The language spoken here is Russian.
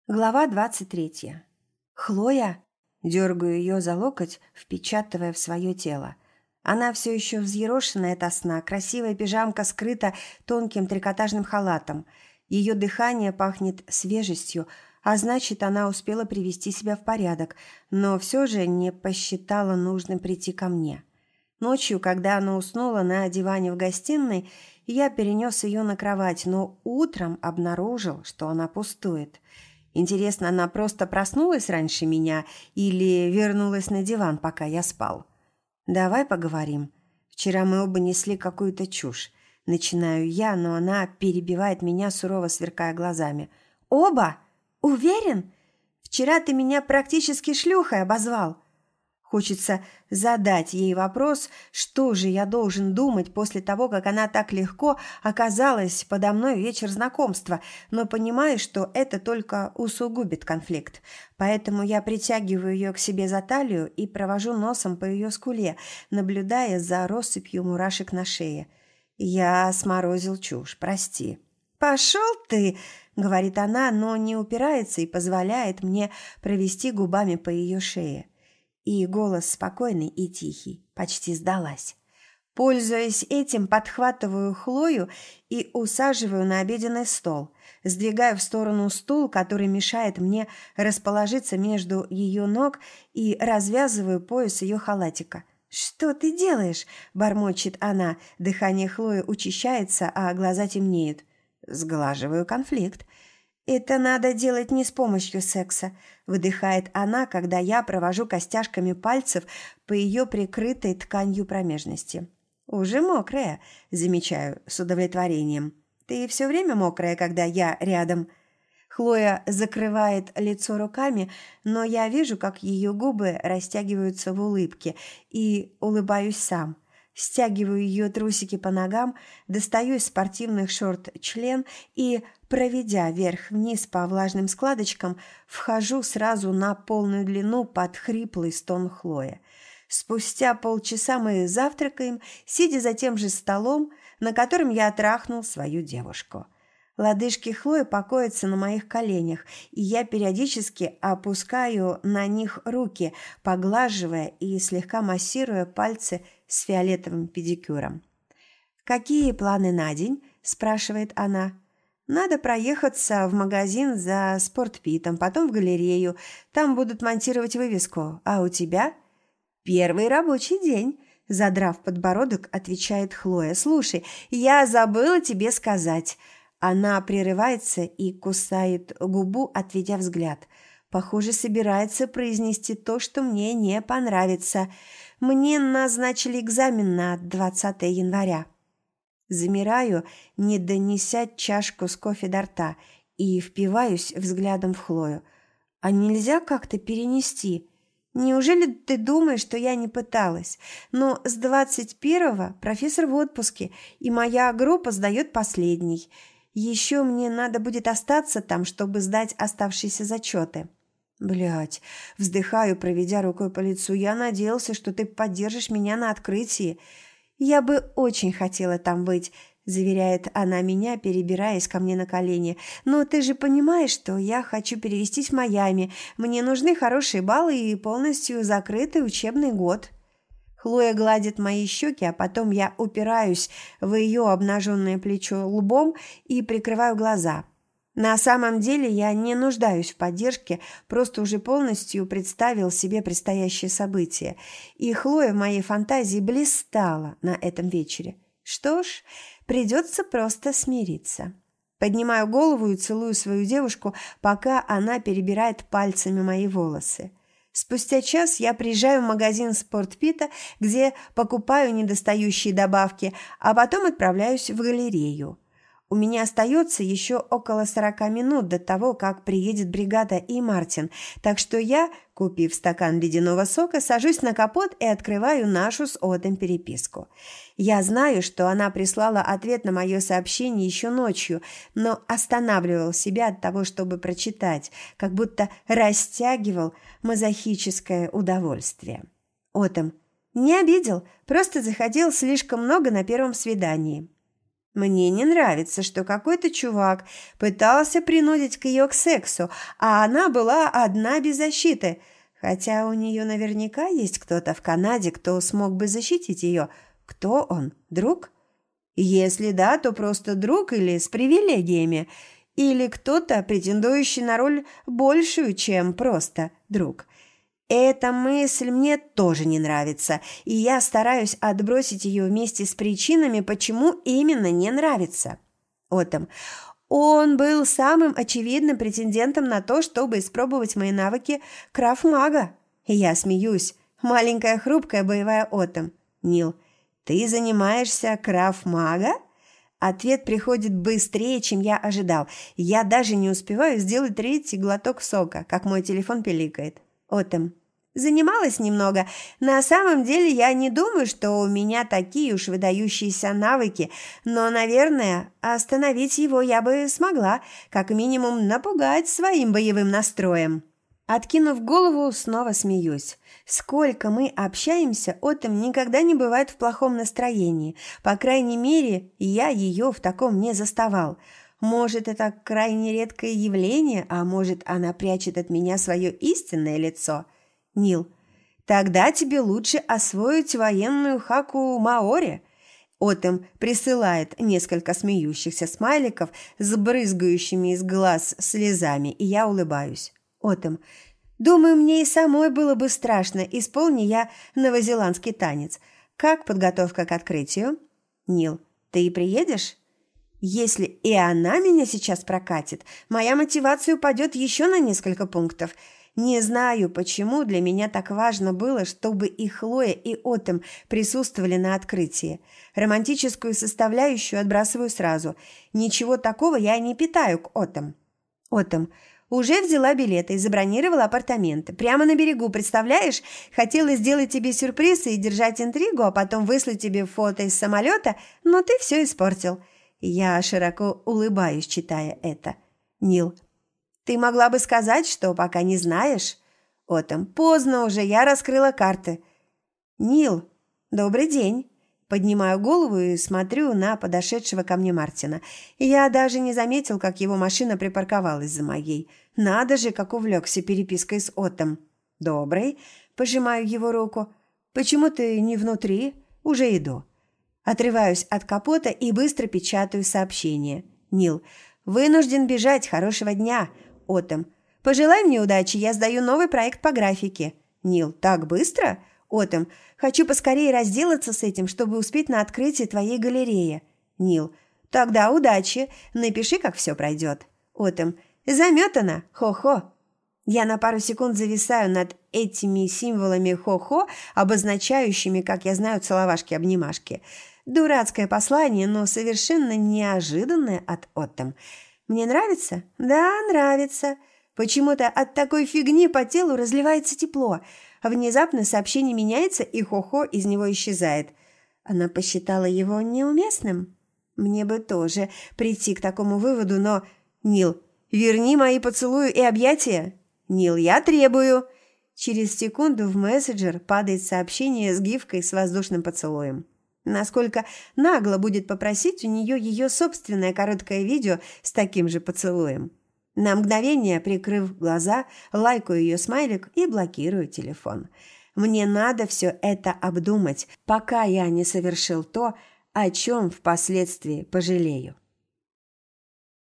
Глава 23. «Хлоя!» Дергаю ее за локоть, впечатывая в свое тело. Она все еще взъерошенная ото сна, красивая пижамка скрыта тонким трикотажным халатом. Ее дыхание пахнет свежестью, а значит, она успела привести себя в порядок, но все же не посчитала нужным прийти ко мне. Ночью, когда она уснула на диване в гостиной, я перенес ее на кровать, но утром обнаружил, что она пустует. Интересно, она просто проснулась раньше меня или вернулась на диван, пока я спал? Давай поговорим. Вчера мы оба несли какую-то чушь. Начинаю я, но она перебивает меня, сурово сверкая глазами. Оба? Уверен? Вчера ты меня практически шлюхой обозвал. Хочется задать ей вопрос, что же я должен думать после того, как она так легко оказалась подо мной в вечер знакомства, но понимаю, что это только усугубит конфликт. Поэтому я притягиваю ее к себе за талию и провожу носом по ее скуле, наблюдая за россыпью мурашек на шее. Я сморозил чушь, прости. «Пошел ты!» — говорит она, но не упирается и позволяет мне провести губами по ее шее. И голос спокойный и тихий, почти сдалась. Пользуясь этим, подхватываю Хлою и усаживаю на обеденный стол, сдвигаю в сторону стул, который мешает мне расположиться между ее ног, и развязываю пояс ее халатика. «Что ты делаешь?» – бормочет она. Дыхание Хлои учащается, а глаза темнеют. Сглаживаю конфликт. «Это надо делать не с помощью секса», – выдыхает она, когда я провожу костяшками пальцев по ее прикрытой тканью промежности. «Уже мокрая», – замечаю с удовлетворением. «Ты все время мокрая, когда я рядом». Хлоя закрывает лицо руками, но я вижу, как ее губы растягиваются в улыбке, и улыбаюсь сам. Стягиваю ее трусики по ногам, достаю из спортивных шорт член и, проведя вверх-вниз по влажным складочкам, вхожу сразу на полную длину под хриплый стон Хлои. Спустя полчаса мы завтракаем, сидя за тем же столом, на котором я трахнул свою девушку. Лодыжки Хлои покоятся на моих коленях, и я периодически опускаю на них руки, поглаживая и слегка массируя пальцы с фиолетовым педикюром. «Какие планы на день?» – спрашивает она. «Надо проехаться в магазин за спортпитом, потом в галерею. Там будут монтировать вывеску. А у тебя?» «Первый рабочий день», – задрав подбородок, отвечает Хлоя. «Слушай, я забыла тебе сказать». Она прерывается и кусает губу, отведя взгляд. Похоже, собирается произнести то, что мне не понравится. Мне назначили экзамен на 20 января. Замираю, не донеся чашку с кофе до рта, и впиваюсь взглядом в Хлою. А нельзя как-то перенести? Неужели ты думаешь, что я не пыталась? Но с 21-го профессор в отпуске, и моя группа сдает последний. Еще мне надо будет остаться там, чтобы сдать оставшиеся зачеты. Блядь, вздыхаю, проведя рукой по лицу. Я надеялся, что ты поддержишь меня на открытии. Я бы очень хотела там быть, заверяет она меня, перебираясь ко мне на колени. Но ты же понимаешь, что я хочу перевестись в Майами. Мне нужны хорошие баллы и полностью закрытый учебный год. Хлоя гладит мои щеки, а потом я упираюсь в ее обнаженное плечо лбом и прикрываю глаза. На самом деле я не нуждаюсь в поддержке, просто уже полностью представил себе предстоящее событие. И Хлоя в моей фантазии блистала на этом вечере. Что ж, придется просто смириться. Поднимаю голову и целую свою девушку, пока она перебирает пальцами мои волосы. Спустя час я приезжаю в магазин спортпита, где покупаю недостающие добавки, а потом отправляюсь в галерею. У меня остается еще около 40 минут до того, как приедет бригада и Мартин, так что я, купив стакан ледяного сока, сажусь на капот и открываю нашу с Отом переписку. Я знаю, что она прислала ответ на мое сообщение еще ночью, но останавливал себя от того, чтобы прочитать, как будто растягивал мазохическое удовольствие. Отом: не обидел, просто заходил слишком много на первом свидании. Мне не нравится, что какой-то чувак пытался принудить ее к сексу, а она была одна без защиты. Хотя у нее наверняка есть кто-то в Канаде, кто смог бы защитить ее. Кто он? Друг? Если да, то просто друг или с привилегиями. Или кто-то, претендующий на роль большую, чем просто друг. Эта мысль мне тоже не нравится, и я стараюсь отбросить ее вместе с причинами, почему именно не нравится. Отом. Он был самым очевидным претендентом на то, чтобы испробовать мои навыки краф-мага. И я смеюсь. Маленькая хрупкая боевая Отом. Нил. Ты занимаешься краф-мага? Ответ приходит быстрее, чем я ожидал. Я даже не успеваю сделать третий глоток сока, как мой телефон пиликает. Отом. Занималась немного. На самом деле я не думаю, что у меня такие уж выдающиеся навыки, но, наверное, остановить его я бы смогла, как минимум напугать своим боевым настроем. Откинув голову, снова смеюсь. Сколько мы общаемся, Отом никогда не бывает в плохом настроении. По крайней мере, я ее в таком не заставал. Может, это крайне редкое явление, а может, она прячет от меня свое истинное лицо. Нил. Тогда тебе лучше освоить военную хаку маори. Отом присылает несколько смеющихся смайликов с брызгающими из глаз слезами, и я улыбаюсь. Отом. Думаю, мне и самой было бы страшно, исполни я новозеландский танец. Как подготовка к открытию? Нил. Ты приедешь? Если и она меня сейчас прокатит, моя мотивация упадет еще на несколько пунктов. Не знаю, почему для меня так важно было, чтобы и Хлоя, и Отом присутствовали на открытии. Романтическую составляющую отбрасываю сразу. Ничего такого я не питаю к Отом. Отом. Уже взяла билеты и забронировала апартаменты. Прямо на берегу, представляешь? Хотела сделать тебе сюрприз и держать интригу, а потом выслать тебе фото из самолета, но ты все испортил. Я широко улыбаюсь, читая это. Нил. Ты могла бы сказать, что пока не знаешь? Отом. Поздно уже, я раскрыла карты. Нил. Добрый день. Поднимаю голову и смотрю на подошедшего ко мне Мартина. Я даже не заметил, как его машина припарковалась за моей. Надо же, как увлекся перепиской с Отом. «Добрый», – пожимаю его руку. «Почему ты не внутри? Уже иду». Отрываюсь от капота и быстро печатаю сообщение. Нил. «Вынужден бежать. Хорошего дня». Отом. «Пожелай мне удачи, я сдаю новый проект по графике». Нил. «Так быстро?» Отом. «Хочу поскорее разделаться с этим, чтобы успеть на открытие твоей галереи». Нил. «Тогда удачи. Напиши, как все пройдет». Отом. «Заметано. Хо-хо». Я на пару секунд зависаю над этими символами хо-хо, обозначающими, как я знаю, целовашки-обнимашки. Дурацкое послание, но совершенно неожиданное от Отом. Мне нравится? Да, нравится. Почему-то от такой фигни по телу разливается тепло. Внезапно сообщение меняется, и хо-хо из него исчезает. Она посчитала его неуместным? Мне бы тоже прийти к такому выводу, но... Нил, верни мои поцелуи и объятия. Нил, я требую. Через секунду в мессенджер падает сообщение с гифкой с воздушным поцелуем. Насколько нагло будет попросить у нее ее собственное короткое видео с таким же поцелуем. На мгновение, прикрыв глаза, лайкаю ее смайлик и блокирую телефон. Мне надо все это обдумать, пока я не совершил то, о чем впоследствии пожалею.